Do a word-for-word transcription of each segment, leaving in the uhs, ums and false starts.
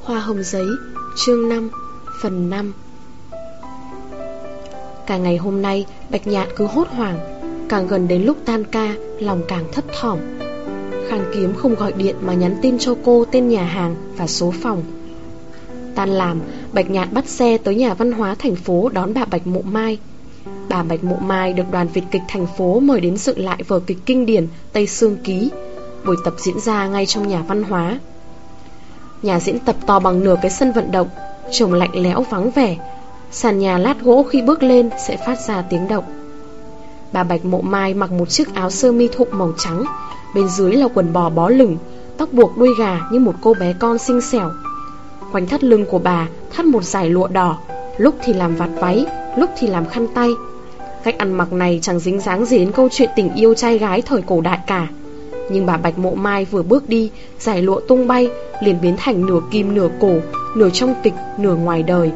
Hoa hồng giấy, chương năm, phần năm. Cả ngày hôm nay Bạch Nhạn cứ hốt hoảng. Càng gần đến lúc tan ca, lòng càng thấp thỏm. Khang Kiếm không gọi điện mà nhắn tin cho cô tên nhà hàng và số phòng. Tan làm, Bạch Nhạn bắt xe tới nhà văn hóa thành phố đón bà Bạch Mộ Mai. Bà Bạch Mộ Mai được đoàn Việt kịch thành phố mời đến dựng lại vở kịch kinh điển Tây Sương Ký. Buổi tập diễn ra ngay trong nhà văn hóa. Nhà diễn tập to bằng nửa cái sân vận động, trông lạnh lẽo vắng vẻ. Sàn nhà lát gỗ khi bước lên sẽ phát ra tiếng động. Bà Bạch Mộ Mai mặc một chiếc áo sơ mi thụng màu trắng, bên dưới là quần bò bó lửng, tóc buộc đuôi gà như một cô bé con xinh xẻo. Quanh thắt lưng của bà thắt một dải lụa đỏ, lúc thì làm vạt váy, lúc thì làm khăn tay. Cách ăn mặc này chẳng dính dáng gì đến câu chuyện tình yêu trai gái thời cổ đại cả. Nhưng bà Bạch Mộ Mai vừa bước đi, dải lụa tung bay, liền biến thành nửa kim nửa cổ, nửa trong kịch, nửa ngoài đời.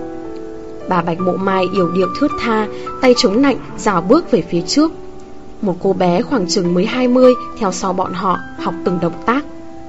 Bà Bạch Mộ Mai yểu điệu thướt tha, tay chống nạnh, rảo bước về phía trước. Một cô bé khoảng chừng mới hai mươi theo sau bọn họ, học từng động tác.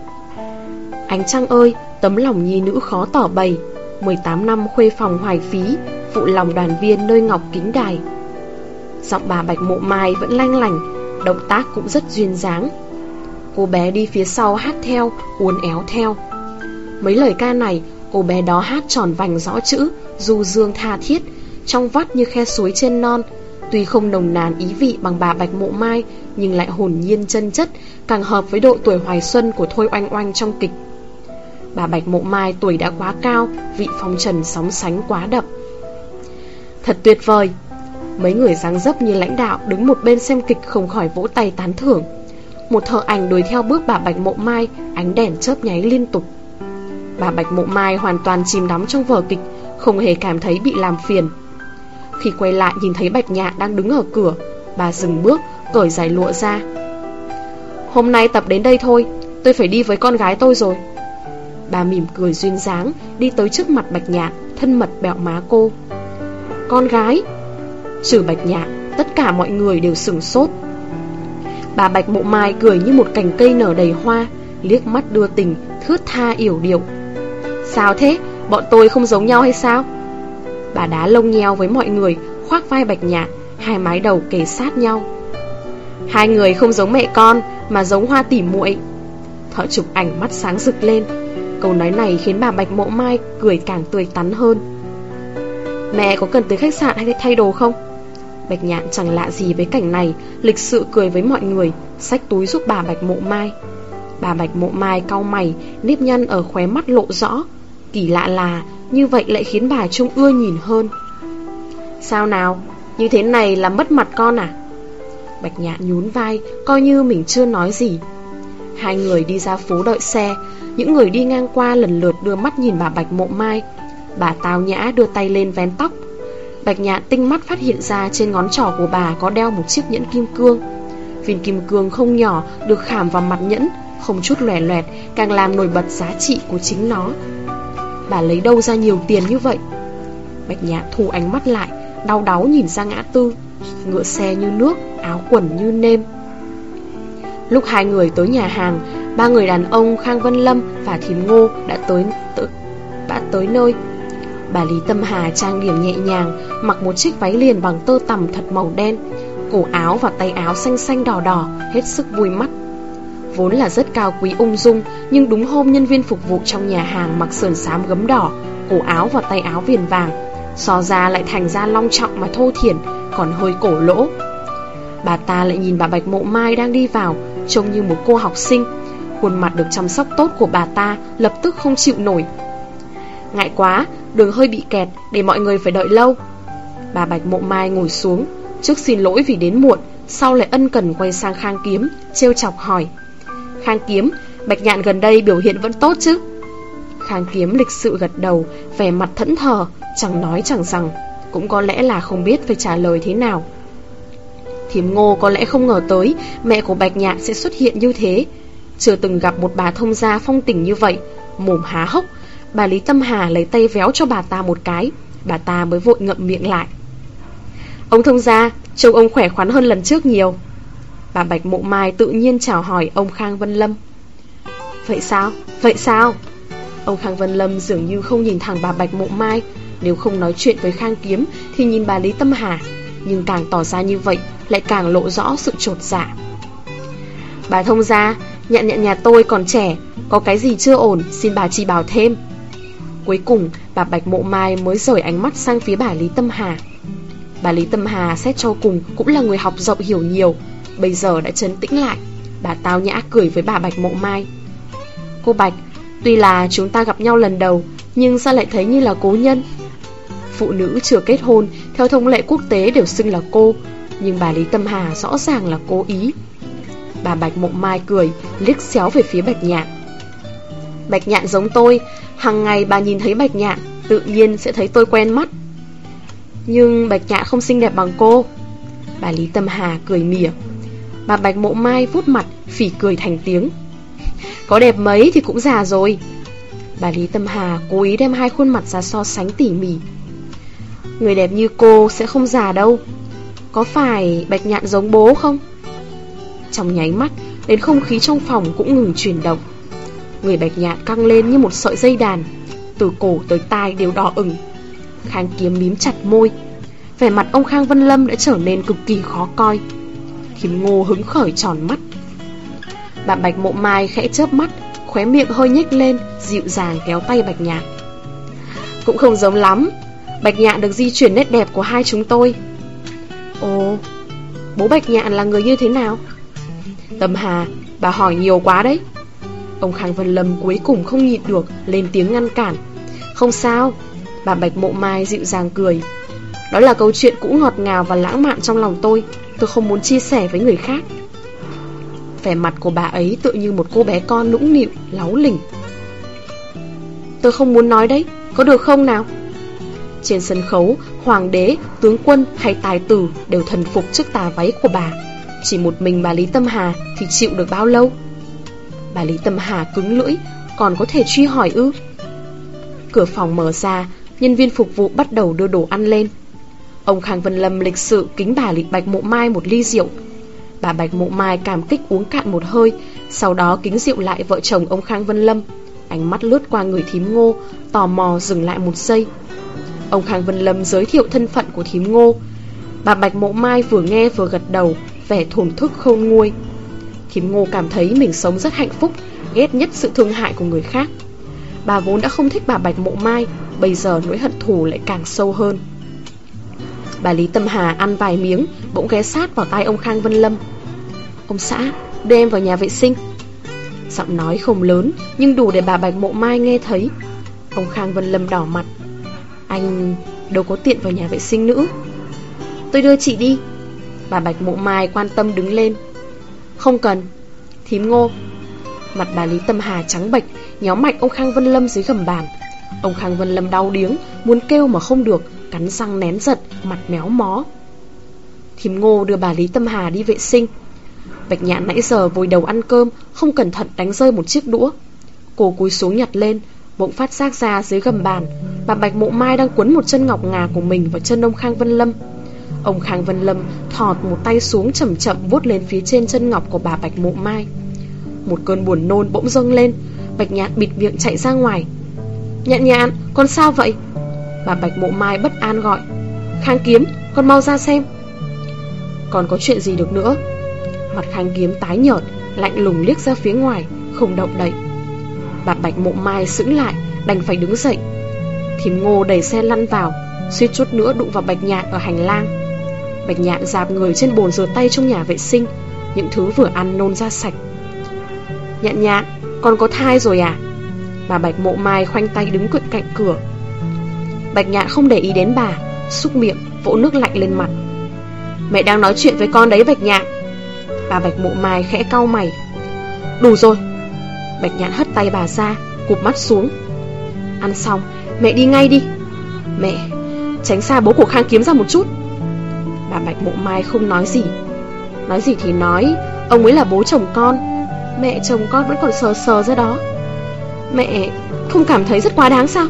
Ánh trăng ơi, tấm lòng nhi nữ khó tỏ bày. mười tám năm khuê phòng hoài phí, phụ lòng đoàn viên nơi ngọc kính đài. Giọng bà Bạch Mộ Mai vẫn lanh lảnh, động tác cũng rất duyên dáng. Cô bé đi phía sau hát theo, uốn éo theo. Mấy lời ca này, cô bé đó hát tròn vành rõ chữ, du dương tha thiết, trong vắt như khe suối trên non. Tuy không nồng nàn ý vị bằng bà Bạch Mộ Mai, nhưng lại hồn nhiên chân chất, càng hợp với độ tuổi hoài xuân của Thôi Oanh Oanh trong kịch. Bà Bạch Mộ Mai tuổi đã quá cao, vị phong trần sóng sánh quá đậm. Thật tuyệt vời. Mấy người dáng dấp như lãnh đạo đứng một bên xem kịch không khỏi vỗ tay tán thưởng. Một thợ ảnh đuổi theo bước bà Bạch Mộ Mai, ánh đèn chớp nháy liên tục. Bà Bạch Mộ Mai hoàn toàn chìm đắm trong vở kịch, không hề cảm thấy bị làm phiền. Khi quay lại nhìn thấy Bạch Nhạn đang đứng ở cửa, bà dừng bước, cởi dải lụa ra. Hôm nay tập đến đây thôi, tôi phải đi với con gái tôi rồi. Bà mỉm cười duyên dáng, đi tới trước mặt Bạch Nhạn, thân mật bẹo má cô. Con gái? Trừ Bạch Nhạn, tất cả mọi người đều sửng sốt. Bà Bạch Mộ Mai cười như một cành cây nở đầy hoa, liếc mắt đưa tình, thướt tha yểu điệu. Sao thế, bọn tôi không giống nhau hay sao? Bà đá lông nheo với mọi người, khoác vai Bạch Nhạn, hai mái đầu kề sát nhau. Hai người không giống mẹ con, mà giống hoa tỉ muội. Thợ chụp ảnh mắt sáng rực lên. Câu nói này khiến bà Bạch Mộ Mai cười càng tươi tắn hơn. Mẹ có cần tới khách sạn hay thay đồ không? Bạch Nhạn chẳng lạ gì với cảnh này, lịch sự cười với mọi người, xách túi giúp bà Bạch Mộ Mai. Bà Bạch Mộ Mai cau mày, nếp nhăn ở khóe mắt lộ rõ. Kỳ lạ là như vậy lại khiến bà trông ưa nhìn hơn. Sao nào, như thế này là mất mặt con à? Bạch Nhạn nhún vai, coi như mình chưa nói gì. Hai người đi ra phố đợi xe. Những người đi ngang qua lần lượt đưa mắt nhìn bà Bạch Mộ Mai. Bà tao nhã đưa tay lên vén tóc. Bạch Nhạn tinh mắt phát hiện ra trên ngón trỏ của bà có đeo một chiếc nhẫn kim cương. Viên kim cương không nhỏ được khảm vào mặt nhẫn, không chút loẻ loẹt, càng làm nổi bật giá trị của chính nó. Bà lấy đâu ra nhiều tiền như vậy? Bạch Nhạn thu ánh mắt lại, đau đáu nhìn ra ngã tư. Ngựa xe như nước, áo quần như nêm. Lúc hai người tới nhà hàng, ba người đàn ông Khang Vân Lâm và Thím Ngô đã tới, tới, đã tới nơi. Bà Lý Tâm Hà trang điểm nhẹ nhàng, mặc một chiếc váy liền bằng tơ tằm thật màu đen, cổ áo và tay áo xanh xanh đỏ đỏ, hết sức vui mắt. Vốn là rất cao quý ung dung, nhưng đúng hôm nhân viên phục vụ trong nhà hàng mặc sườn xám gấm đỏ, cổ áo và tay áo viền vàng, so ra lại thành ra long trọng mà thô thiển, còn hơi cổ lỗ. Bà ta lại nhìn bà Bạch Mộ Mai đang đi vào, trông như một cô học sinh. Khuôn mặt được chăm sóc tốt của bà ta lập tức không chịu nổi. Ngại quá, đường hơi bị kẹt, để mọi người phải đợi lâu. Bà Bạch Mộ Mai ngồi xuống, trước xin lỗi vì đến muộn, sau lại ân cần quay sang Khang Kiếm, trêu chọc hỏi. Khang Kiếm, Bạch Nhạn gần đây biểu hiện vẫn tốt chứ? Khang Kiếm lịch sự gật đầu, vẻ mặt thẫn thờ, chẳng nói chẳng rằng, cũng có lẽ là không biết phải trả lời thế nào. Thím Ngô có lẽ không ngờ tới mẹ của Bạch Nhạn sẽ xuất hiện như thế. Chưa từng gặp một bà thông gia phong tình như vậy, mồm há hốc. Bà Lý Tâm Hà lấy tay véo cho bà ta một cái, bà ta mới vội ngậm miệng lại. Ông thông gia, trông ông khỏe khoắn hơn lần trước nhiều. Bà Bạch Mộ Mai tự nhiên chào hỏi ông Khang Vân Lâm. Vậy sao? Vậy sao? Ông Khang Vân Lâm dường như không nhìn thẳng bà Bạch Mộ Mai. Nếu không nói chuyện với Khang Kiếm thì nhìn bà Lý Tâm Hà, nhưng càng tỏ ra như vậy lại càng lộ rõ sự chột dạ. Bà thông gia, Nhạn Nhạn nhà tôi còn trẻ, có cái gì chưa ổn xin bà chỉ bảo thêm. Cuối cùng bà Bạch Mộ Mai mới rời ánh mắt sang phía bà Lý Tâm Hà. Bà Lý Tâm Hà xét cho cùng cũng là người học rộng hiểu nhiều, bây giờ đã trấn tĩnh lại. Bà tao nhã cười với bà Bạch Mộ Mai. Cô Bạch, tuy là chúng ta gặp nhau lần đầu, nhưng sao lại thấy như là cố nhân? Phụ nữ chưa kết hôn theo thông lệ quốc tế đều xưng là cô, nhưng bà Lý Tâm Hà rõ ràng là cố ý. Bà Bạch Mộ Mai cười, liếc xéo về phía Bạch Nhạn. Bạch Nhạn giống tôi, hàng ngày bà nhìn thấy Bạch Nhạn tự nhiên sẽ thấy tôi quen mắt. Nhưng Bạch Nhạn không xinh đẹp bằng cô. Bà Lý Tâm Hà cười mỉa. Bà Bạch Mộ Mai vuốt mặt, phỉ cười thành tiếng. Có đẹp mấy thì cũng già rồi. Bà Lý Tâm Hà cố ý đem hai khuôn mặt ra so sánh tỉ mỉ. Người đẹp như cô sẽ không già đâu. Có phải Bạch Nhạn giống bố không? Trong nháy mắt, đến không khí trong phòng cũng ngừng chuyển động. Người Bạch Nhạn căng lên như một sợi dây đàn, từ cổ tới tai đều đỏ ửng. Khang Kiếm mím chặt môi. Vẻ mặt ông Khang Vân Lâm đã trở nên cực kỳ khó coi. Thím Ngô hứng khởi tròn mắt. Bà Bạch Mộ Mai khẽ chớp mắt, khóe miệng hơi nhếch lên, dịu dàng kéo tay Bạch Nhạn. Cũng không giống lắm. Bạch Nhạn được di chuyển nét đẹp của hai chúng tôi. Ồ, bố Bạch Nhạn là người như thế nào? Tâm Hà, bà hỏi nhiều quá đấy. Ông Khang Vân Lâm cuối cùng không nhịn được, lên tiếng ngăn cản. Không sao. Bà Bạch Mộ Mai dịu dàng cười. Đó là câu chuyện cũ ngọt ngào và lãng mạn trong lòng tôi. Tôi không muốn chia sẻ với người khác. Vẻ mặt của bà ấy tựa như một cô bé con nũng nịu, láu lỉnh. Tôi không muốn nói đấy, có được không nào? Trên sân khấu, hoàng đế, tướng quân hay tài tử đều thần phục trước tà váy của bà. Chỉ một mình bà Lý Tâm Hà thì chịu được bao lâu? Bà Lý Tâm Hà cứng lưỡi, còn có thể truy hỏi ư? Cửa phòng mở ra, nhân viên phục vụ bắt đầu đưa đồ ăn lên. Ông Khang Vân Lâm lịch sự kính bà Lý Bạch Mộ Mai một ly rượu. Bà Bạch Mộ Mai cảm kích uống cạn một hơi, sau đó kính rượu lại vợ chồng ông Khang Vân Lâm. Ánh mắt lướt qua người thím Ngô, tò mò dừng lại một giây. Ông Khang Vân Lâm giới thiệu thân phận của thím Ngô. Bà Bạch Mộ Mai vừa nghe vừa gật đầu, vẻ thổn thức khôn nguôi. Thím Ngô cảm thấy mình sống rất hạnh phúc, ghét nhất sự thương hại của người khác. Bà vốn đã không thích bà Bạch Mộ Mai, bây giờ nỗi hận thù lại càng sâu hơn. Bà Lý Tâm Hà ăn vài miếng, bỗng ghé sát vào tai ông Khang Vân Lâm. Ông xã, đưa em vào nhà vệ sinh. Giọng nói không lớn, nhưng đủ để bà Bạch Mộ Mai nghe thấy. Ông Khang Vân Lâm đỏ mặt. Anh đâu có tiện vào nhà vệ sinh nữa. Tôi đưa chị đi. Bà Bạch Mộ Mai quan tâm đứng lên. Không cần. Thím Ngô. Mặt bà Lý Tâm Hà trắng bệch, nhéo mạnh ông Khang Vân Lâm dưới gầm bàn. Ông Khang Vân Lâm đau điếng, muốn kêu mà không được, cắn răng nén giận, mặt méo mó. Thím Ngô đưa bà Lý Tâm Hà đi vệ sinh. Bạch Nhạn nãy giờ vùi đầu ăn cơm, không cẩn thận đánh rơi một chiếc đũa. Cô cúi xuống nhặt lên, bỗng phát giác ra dưới gầm bàn, bà Bạch Mộ Mai đang quấn một chân ngọc ngà của mình vào chân ông Khang Vân Lâm. Ông Khang Vân Lâm thọt một tay xuống, chậm chậm vuốt lên phía trên chân ngọc của bà Bạch Mộ Mai. Một cơn buồn nôn bỗng dâng lên. Bạch Nhạn bịt miệng chạy ra ngoài. Nhạn Nhạn, con sao vậy? Bà Bạch Mộ Mai bất an gọi. Khang Kiếm, con mau ra xem. Còn có chuyện gì được nữa? Mặt Khang Kiếm tái nhợt, lạnh lùng liếc ra phía ngoài, không động đậy. Bà Bạch Mộ Mai sững lại, đành phải đứng dậy. Thím Ngô đẩy xe lăn vào, suýt chút nữa đụng vào Bạch Nhạn ở hành lang. Bạch Nhạn dạp người trên bồn rửa tay trong nhà vệ sinh, những thứ vừa ăn nôn ra sạch. Nhạn Nhạn, con có thai rồi à? Bà Bạch Mộ Mai khoanh tay đứng cạnh cạnh cửa. Bạch Nhạn không để ý đến bà, xúc miệng, vỗ nước lạnh lên mặt. Mẹ đang nói chuyện với con đấy Bạch Nhạn. Bà Bạch Mộ Mai khẽ cau mày. Đủ rồi. Bạch Nhạn hất tay bà ra, cụp mắt xuống. Ăn xong, mẹ đi ngay đi. Mẹ, tránh xa bố của Khang Kiếm ra một chút. Bà Bạch Mộ Mai không nói gì. Nói gì thì nói, ông ấy là bố chồng con. Mẹ chồng con vẫn còn sờ sờ ra đó. Mẹ không cảm thấy rất quá đáng sao?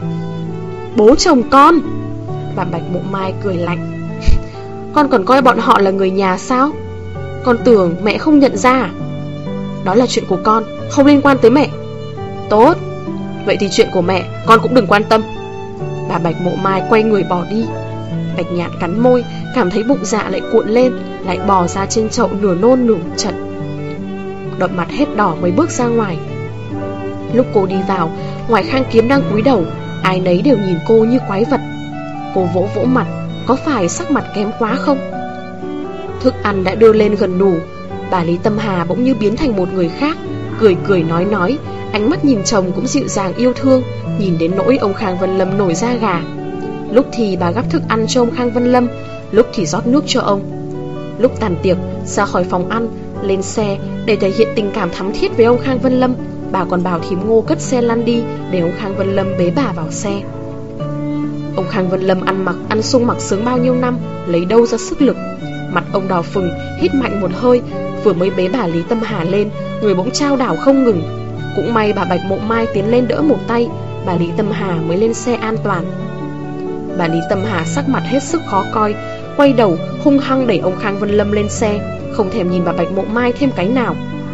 Bố chồng con. Bà Bạch Mộ Mai cười lạnh. Con còn coi bọn họ là người nhà sao? Con tưởng mẹ không nhận ra à? Đó là chuyện của con, không liên quan tới mẹ. Tốt. Vậy thì chuyện của mẹ con cũng đừng quan tâm. Bà Bạch Mộ Mai quay người bỏ đi. Bạch Nhạn cắn môi, cảm thấy bụng dạ lại cuộn lên, lại bò ra trên chậu nửa nôn nửa chật. Đậm mặt hết đỏ mới bước ra ngoài. Lúc cô đi vào, ngoài Khang Kiếm đang cúi đầu, ai nấy đều nhìn cô như quái vật. Cô vỗ vỗ mặt, có phải sắc mặt kém quá không? Thức ăn đã đưa lên gần đủ. Bà Lý Tâm Hà bỗng như biến thành một người khác, cười cười nói nói, ánh mắt nhìn chồng cũng dịu dàng yêu thương, nhìn đến nỗi ông Khang Vân Lâm nổi da gà. Lúc thì bà gắp thức ăn cho ông Khang Vân Lâm, lúc thì rót nước cho ông. Lúc tàn tiệc, ra khỏi phòng ăn, lên xe để thể hiện tình cảm thắm thiết với ông Khang Vân Lâm, bà còn bảo thím Ngô cất xe lăn đi để ông Khang Vân Lâm bế bà vào xe. Ông Khang Vân Lâm ăn mặc ăn sung mặc sướng bao nhiêu năm, lấy đâu ra sức lực. Mặt ông đỏ phừng, hít mạnh một hơi, vừa mới bế bà Lý Tâm Hà lên, người bỗng trao đảo không ngừng. Cũng may bà Bạch Mộ Mai tiến lên đỡ một tay, bà Lý Tâm Hà mới lên xe an toàn. Bà Lý Tâm Hà sắc mặt hết sức khó coi, quay đầu hung hăng đẩy ông Khang Vân Lâm lên xe, không thèm nhìn bà Bạch Mộ Mai thêm cái nào.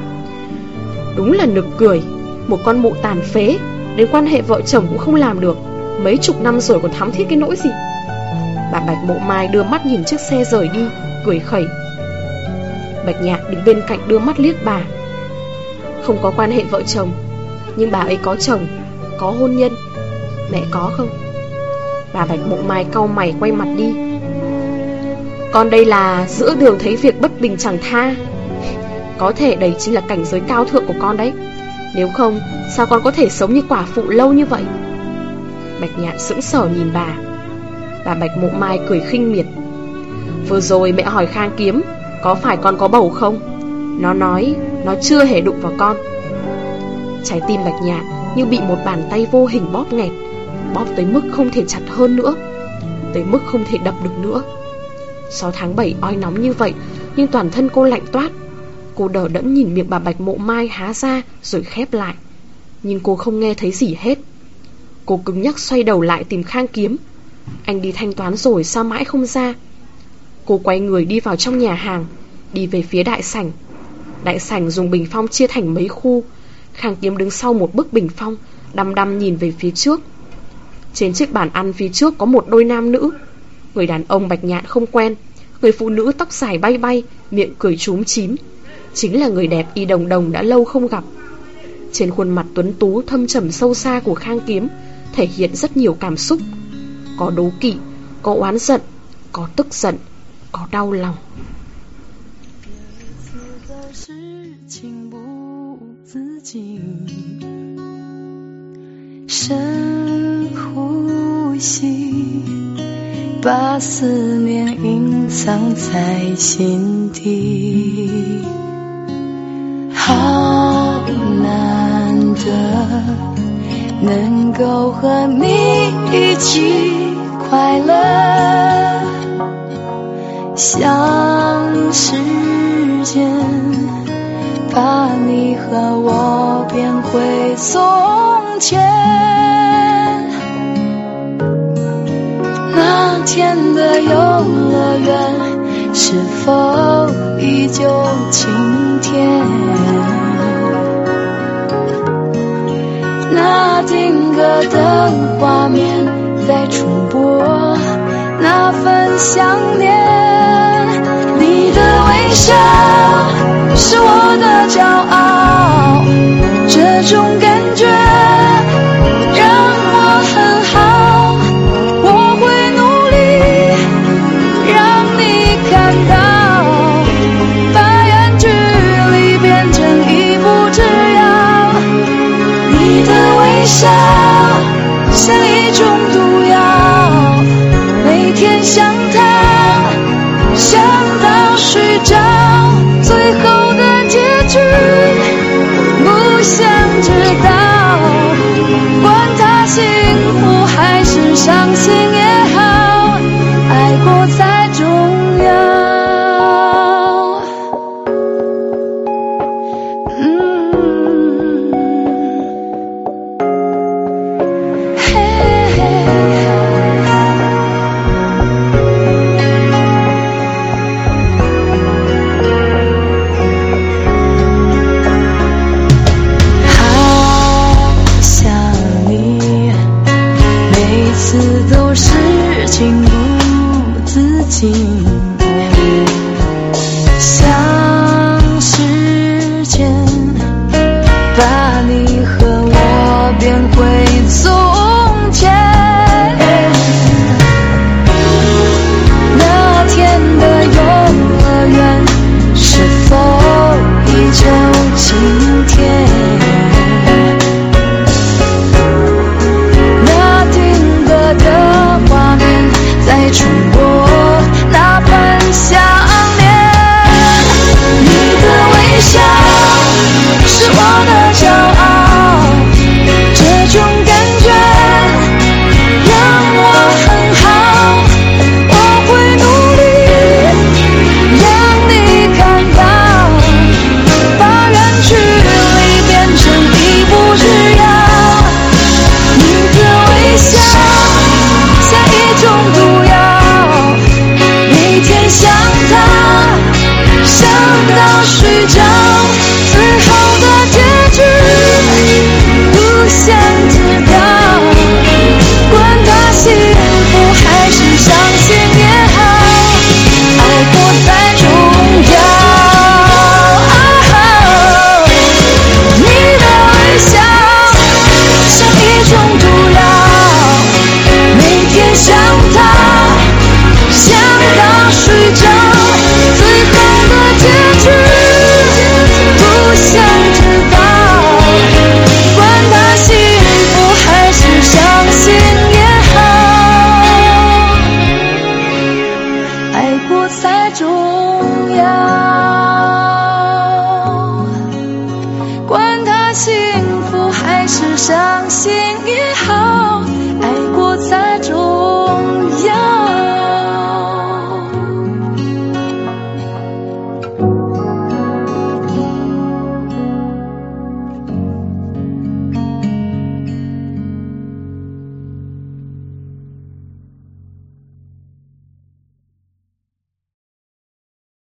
Đúng là nực cười, một con mụ tàn phế, đến quan hệ vợ chồng cũng không làm được, mấy chục năm rồi còn thắm thiết cái nỗi gì. Bà Bạch Mộ Mai đưa mắt nhìn chiếc xe rời đi, cười khẩy. Bạch Nhạn đứng bên cạnh đưa mắt liếc bà. Không có quan hệ vợ chồng, nhưng bà ấy có chồng, có hôn nhân. Mẹ có không? Bà Bạch Mộ Mai cau mày quay mặt đi. Con đây là giữa đường thấy việc bất bình chẳng tha. Có thể đấy chính là cảnh giới cao thượng của con đấy. Nếu không, sao con có thể sống như quả phụ lâu như vậy? Bạch Nhạn sững sờ nhìn bà. Bà Bạch Mộ Mai cười khinh miệt. Vừa rồi mẹ hỏi Khang Kiếm có phải con có bầu không? Nó nói nó chưa hề đụng vào con. Trái tim Bạch Nhạn như bị một bàn tay vô hình bóp nghẹt, bóp tới mức không thể chặt hơn nữa, tới mức không thể đập được nữa. Sau tháng bảy oi nóng như vậy, nhưng toàn thân cô lạnh toát. Cô đờ đẫn nhìn miệng bà Bạch Mộ Mai há ra rồi khép lại, nhưng cô không nghe thấy gì hết. Cô cứng nhắc xoay đầu lại tìm Khang Kiếm. Anh đi thanh toán rồi sao mãi không ra? Cô quay người đi vào trong nhà hàng, đi về phía đại sảnh. Đại sảnh dùng bình phong chia thành mấy khu. Khang Kiếm đứng sau một bức bình phong, đăm đăm nhìn về phía trước. Trên chiếc bàn ăn phía trước có một đôi nam nữ. Người đàn ông Bạch Nhạn không quen, người phụ nữ tóc dài bay bay, miệng cười chúm chím, chính là người đẹp Y Đồng Đồng đã lâu không gặp. Trên khuôn mặt tuấn tú thâm trầm sâu xa của Khang Kiếm thể hiện rất nhiều cảm xúc. Có đố kỵ, có oán giận, có tức giận, có đau lòng. 深呼吸，把思念隐藏在心底。好难得能够和你一起快乐，像时间把你和我变回从前。那天的游乐园是否依旧晴天？那定格的画面在重播那份想念。你的微笑是我的骄傲，这种感觉让我很好，我会努力让你看到，把远距离变成一步之遥。你的微笑像一种毒药，每天想它，想到睡着，最后的结局不想知道，管他幸福还是伤心也好，爱过才重要。嗯次都是情不自禁，像时间把你和我变回从